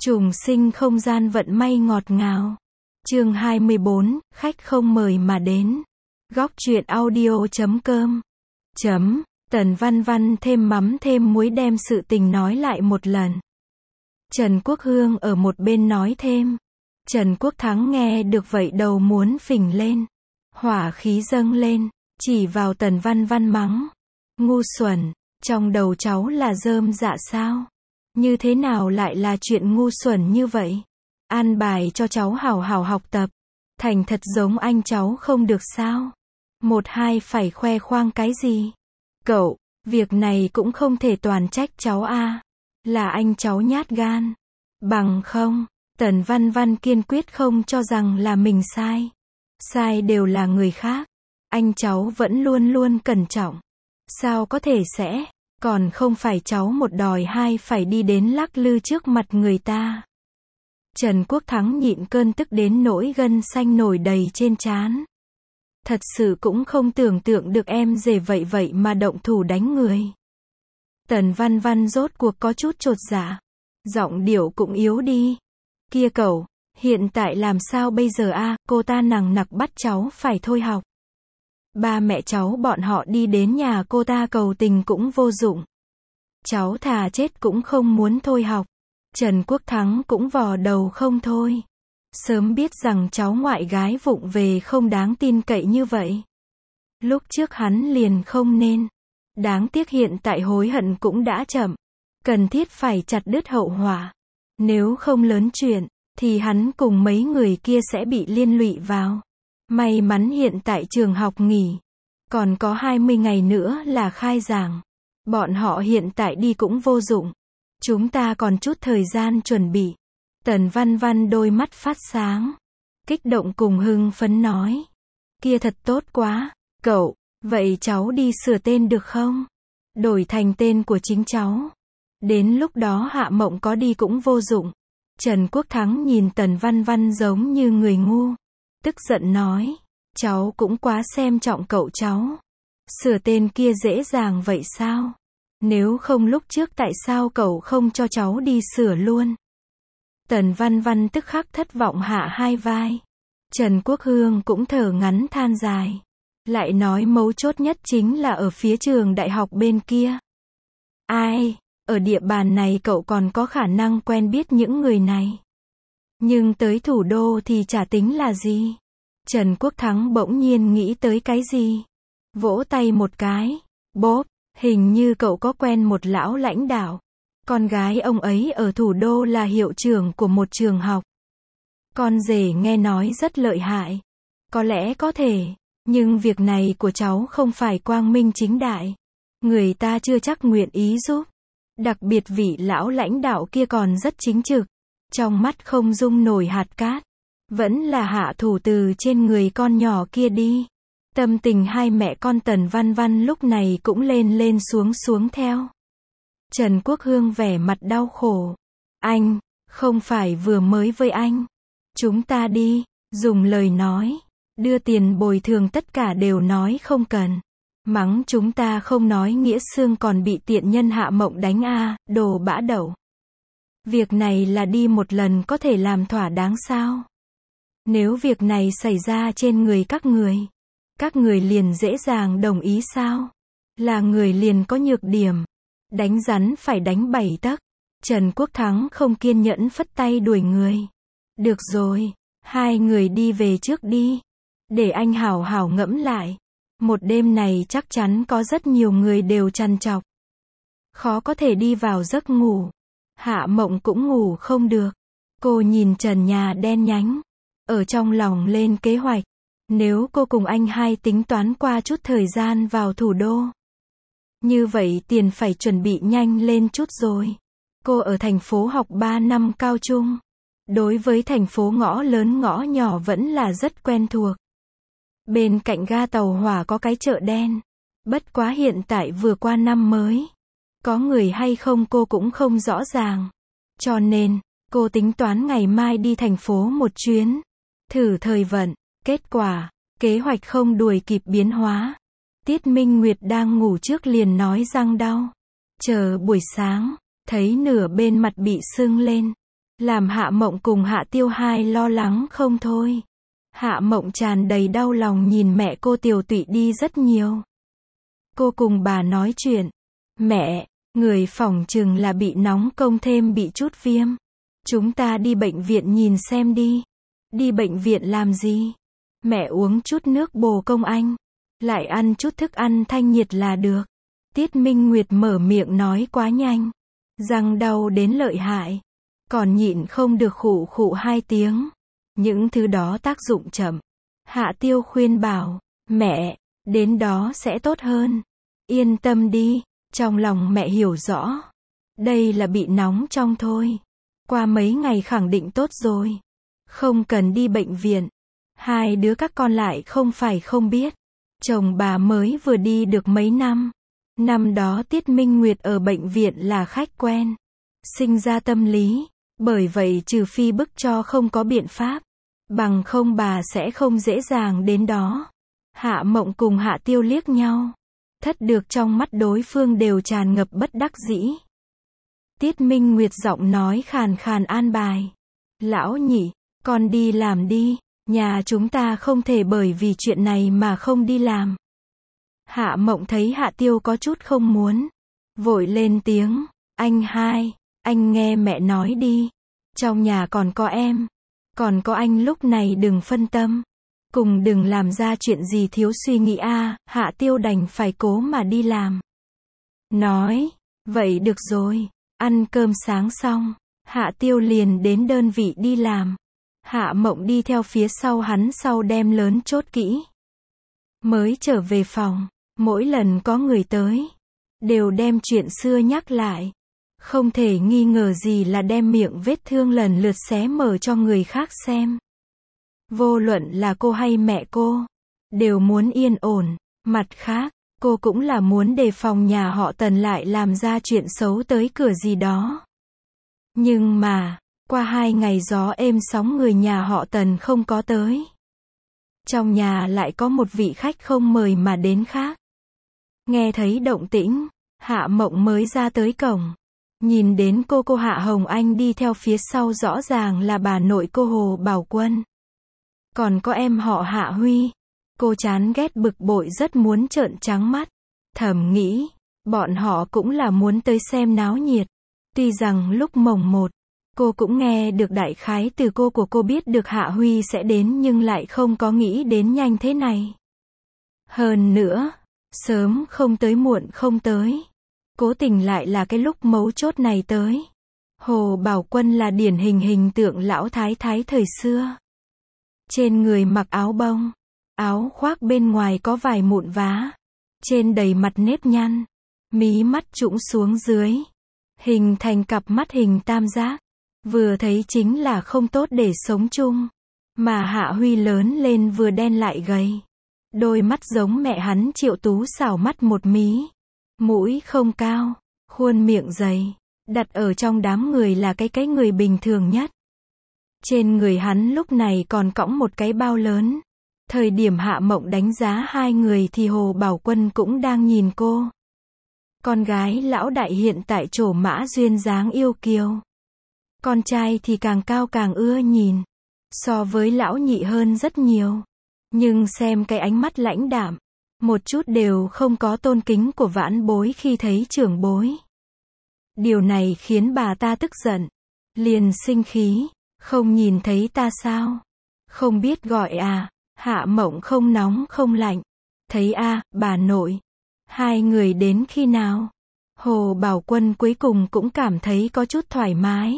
Trùng sinh không gian vận may ngọt ngào. Chương 24, khách không mời mà đến. Góc truyện audio.com. Tần Văn Văn thêm mắm thêm muối đem sự tình nói lại một lần. Trần Quốc Hương ở một bên nói thêm. Trần Quốc Thắng nghe được vậy đầu muốn phình lên. Hỏa khí dâng lên, chỉ vào Tần Văn Văn mắng. Ngu xuẩn, trong đầu cháu là rơm dạ sao? Như thế nào lại là chuyện ngu xuẩn như vậy? An bài cho cháu hào hào học tập. Thành thật giống anh cháu không được sao? Một hai phải khoe khoang cái gì? Cậu, việc này cũng không thể toàn trách cháu a. Là anh cháu nhát gan. Bằng không, Tần Văn Văn kiên quyết không cho rằng là mình sai. Sai đều là người khác. Anh cháu vẫn luôn luôn cẩn trọng. Sao có thể sẽ, còn không phải cháu một đòi hai phải đi đến lắc lư trước mặt người ta. Trần Quốc Thắng nhịn cơn tức đến nỗi gân xanh nổi đầy trên trán. Thật sự cũng không tưởng tượng được em rể vậy mà động thủ đánh người. Tần Văn Văn rốt cuộc có chút chột dạ. Giọng điệu cũng yếu đi. Kia cậu, hiện tại làm sao bây giờ a? Cô ta nằng nặc bắt cháu phải thôi học. Ba mẹ cháu bọn họ đi đến nhà cô ta cầu tình cũng vô dụng. Cháu thà chết cũng không muốn thôi học. Trần Quốc Thắng cũng vò đầu không thôi. Sớm biết rằng cháu ngoại gái vụng về không đáng tin cậy như vậy. Lúc trước hắn liền không nên. Đáng tiếc hiện tại hối hận cũng đã chậm. Cần thiết phải chặt đứt hậu họa. Nếu không lớn chuyện, thì hắn cùng mấy người kia sẽ bị liên lụy vào. May mắn hiện tại trường học nghỉ. Còn có 20 ngày nữa là khai giảng. Bọn họ hiện tại đi cũng vô dụng. Chúng ta còn chút thời gian chuẩn bị. Tần Văn Văn đôi mắt phát sáng. Kích động cùng hưng phấn nói. Kia thật tốt quá. Cậu, vậy cháu đi sửa tên được không? Đổi thành tên của chính cháu. Đến lúc đó Hạ Mộng có đi cũng vô dụng. Trần Quốc Thắng nhìn Tần Văn Văn giống như người ngu. Tức giận nói. Cháu cũng quá xem trọng cậu cháu. Sửa tên kia dễ dàng vậy sao? Nếu không lúc trước tại sao cậu không cho cháu đi sửa luôn? Tần Văn Văn tức khắc thất vọng hạ hai vai. Trần Quốc Hương cũng thở ngắn than dài. Lại nói mấu chốt nhất chính là ở phía trường đại học bên kia. Ai, ở địa bàn này cậu còn có khả năng quen biết những người này. Nhưng tới thủ đô thì chả tính là gì. Trần Quốc Thắng bỗng nhiên nghĩ tới cái gì. Vỗ tay một cái. Bốp, hình như cậu có quen một lão lãnh đạo. Con gái ông ấy ở thủ đô là hiệu trưởng của một trường học. Con rể nghe nói rất lợi hại. Có lẽ có thể, nhưng việc này của cháu không phải quang minh chính đại. Người ta chưa chắc nguyện ý giúp. Đặc biệt vị lão lãnh đạo kia còn rất chính trực. Trong mắt không dung nổi hạt cát. Vẫn là hạ thủ từ trên người con nhỏ kia đi. Tâm tình hai mẹ con Tần Văn Văn lúc này cũng lên xuống theo. Trần Quốc Hương vẻ mặt đau khổ. Anh, không phải vừa mới với anh. Chúng ta đi, dùng lời nói. Đưa tiền bồi thường tất cả đều nói không cần. Mắng chúng ta không nói nghĩa xương còn bị tiện nhân Hạ Mộng đánh a, đồ bã đậu. Việc này là đi một lần có thể làm thỏa đáng sao? Nếu việc này xảy ra trên người các người liền dễ dàng đồng ý sao? Là người liền có nhược điểm. Đánh rắn phải đánh 7 tấc. Trần Quốc Thắng không kiên nhẫn phất tay đuổi người. Được rồi, hai người đi về trước đi. Để anh hảo hảo ngẫm lại. Một đêm này chắc chắn có rất nhiều người đều trằn trọc. Khó có thể đi vào giấc ngủ. Hạ Mộng cũng ngủ không được. Cô nhìn trần nhà đen nhánh. Ở trong lòng lên kế hoạch. Nếu cô cùng anh hai tính toán qua chút thời gian vào thủ đô. Như vậy tiền phải chuẩn bị nhanh lên chút rồi. Cô ở thành phố học 3 năm cao trung. Đối với thành phố ngõ lớn ngõ nhỏ vẫn là rất quen thuộc. Bên cạnh ga tàu hỏa có cái chợ đen. Bất quá hiện tại vừa qua năm mới. Có người hay không cô cũng không rõ ràng. Cho nên, cô tính toán ngày mai đi thành phố một chuyến. Thử thời vận. Kết quả, kế hoạch không đuổi kịp biến hóa. Tiết Minh Nguyệt đang ngủ trước liền nói răng đau. Chờ buổi sáng, thấy nửa bên mặt bị sưng lên. làm Hạ Mộng cùng Hạ Tiêu hai lo lắng không thôi. Hạ Mộng tràn đầy đau lòng nhìn mẹ cô tiều tụy đi rất nhiều. Cô cùng bà nói chuyện. Mẹ, người phỏng chừng là bị nóng công thêm bị chút viêm. Chúng ta đi bệnh viện nhìn xem đi. Đi bệnh viện làm gì? Mẹ uống chút nước bồ công anh. Lại ăn chút thức ăn thanh nhiệt là được. Tiết Minh Nguyệt mở miệng nói quá nhanh. Răng đau đến lợi hại. Còn nhịn không được khụ khụ 2 tiếng. Những thứ đó tác dụng chậm. Hạ Tiêu khuyên bảo, mẹ, đến đó sẽ tốt hơn. Yên tâm đi, trong lòng mẹ hiểu rõ. Đây là bị nóng trong thôi. Qua mấy ngày khẳng định tốt rồi. Không cần đi bệnh viện. Hai đứa các con lại không phải không biết. Chồng bà mới vừa đi được mấy năm. Năm đó Tiết Minh Nguyệt ở bệnh viện là khách quen. Sinh ra tâm lý. Bởi vậy trừ phi bức cho không có biện pháp. Bằng không bà sẽ không dễ dàng đến đó. Hạ Mộng cùng Hạ Tiêu liếc nhau. Thất được trong mắt đối phương đều tràn ngập bất đắc dĩ. Tiết Minh Nguyệt giọng nói khàn khàn an bài. Lão nhị, con đi làm đi. Nhà chúng ta không thể bởi vì chuyện này mà không đi làm. Hạ Mộng thấy Hạ Tiêu có chút không muốn. Vội lên tiếng. Anh hai, anh nghe mẹ nói đi. Trong nhà còn có em. Còn có anh lúc này đừng phân tâm. Cùng đừng làm ra chuyện gì thiếu suy nghĩ a. Hạ Tiêu đành phải cố mà đi làm. Nói, vậy được rồi. Ăn cơm sáng xong. Hạ Tiêu liền đến đơn vị đi làm. Hạ Mộng đi theo phía sau hắn sau đem lớn chốt kỹ. Mới trở về phòng. Mỗi lần có người tới. Đều đem chuyện xưa nhắc lại. Không thể nghi ngờ gì là đem miệng vết thương lần lượt xé mở cho người khác xem. Vô luận là cô hay mẹ cô, đều muốn yên ổn. Mặt khác, cô cũng là muốn đề phòng nhà họ Tần lại làm ra chuyện xấu tới cửa gì đó. Nhưng mà, qua 2 ngày gió êm sóng người nhà họ Tần không có tới. Trong nhà lại có một vị khách không mời mà đến khác. Nghe thấy động tĩnh, Hạ Mộng mới ra tới cổng. Nhìn đến cô Hạ Hồng Anh đi theo phía sau rõ ràng là bà nội cô Hồ Bảo Quân. Còn có em họ Hạ Huy. Cô chán ghét bực bội rất muốn trợn trắng mắt. Thầm nghĩ, bọn họ cũng là muốn tới xem náo nhiệt. Tuy rằng lúc mồng 1, cô cũng nghe được đại khái từ cô của cô biết được Hạ Huy sẽ đến nhưng lại không có nghĩ đến nhanh thế này. Hơn nữa, sớm không tới muộn không tới. Cố tình lại là cái lúc mấu chốt này tới. Hồ Bảo Quân là điển hình hình tượng lão thái thái thời xưa. Trên người mặc áo bông. Áo khoác bên ngoài có vài mụn vá. Trên đầy mặt nếp nhăn. Mí mắt trũng xuống dưới. Hình thành cặp mắt hình tam giác. Vừa thấy chính là không tốt để sống chung. Mà Hạ Huy lớn lên vừa đen lại gầy. Đôi mắt giống mẹ hắn Triệu Tú xảo mắt một mí. Mũi không cao, khuôn miệng dày, đặt ở trong đám người là cái người bình thường nhất. Trên người hắn lúc này còn cõng một cái bao lớn. Thời điểm Hạ Mộng đánh giá hai người thì Hồ Bảo Quân cũng đang nhìn cô. Con gái lão đại hiện tại trổ mã duyên dáng yêu kiều. Con trai thì càng cao càng ưa nhìn. So với lão nhị hơn rất nhiều. Nhưng xem cái ánh mắt lãnh đạm. Một chút đều không có tôn kính của vãn bối khi thấy trưởng bối. Điều này khiến bà ta tức giận. Liền sinh khí. Không nhìn thấy ta sao? Không biết gọi à? Hạ Mộng không nóng không lạnh. Thấy a, bà nội. Hai người đến khi nào? Hồ Bảo Quân cuối cùng cũng cảm thấy có chút thoải mái.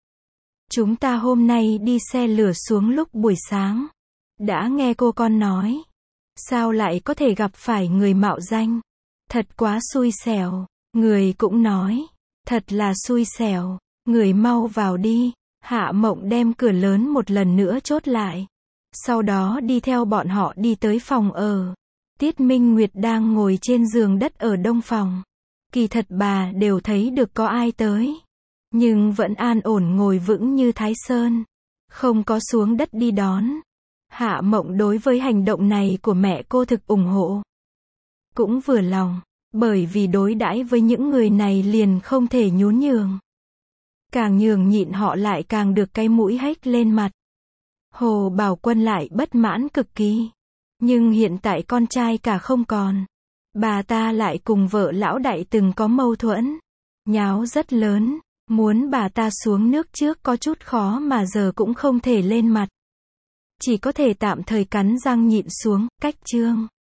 Chúng ta hôm nay đi xe lửa xuống lúc buổi sáng. Đã nghe cô con nói. Sao lại có thể gặp phải người mạo danh? Thật quá xui xẻo. Người cũng nói. Thật là xui xẻo. Người mau vào đi. Hạ Mộng đem cửa lớn một lần nữa chốt lại. Sau đó đi theo bọn họ đi tới phòng ở. Tiết Minh Nguyệt đang ngồi trên giường đất ở đông phòng. Kỳ thật bà đều thấy được có ai tới. Nhưng vẫn an ổn ngồi vững như Thái Sơn. Không có xuống đất đi đón. Hạ Mộng đối với hành động này của mẹ cô thực ủng hộ. Cũng vừa lòng. Bởi vì đối đãi với những người này liền không thể nhún nhường. Càng nhường nhịn họ lại càng được cái mũi hếch lên mặt. Hồ Bảo Quân lại bất mãn cực kỳ. Nhưng hiện tại con trai cả không còn. Bà ta lại cùng vợ lão đại từng có mâu thuẫn. Nháo rất lớn. Muốn bà ta xuống nước trước có chút khó mà giờ cũng không thể lên mặt. Chỉ có thể tạm thời cắn răng nhịn xuống, cách chương.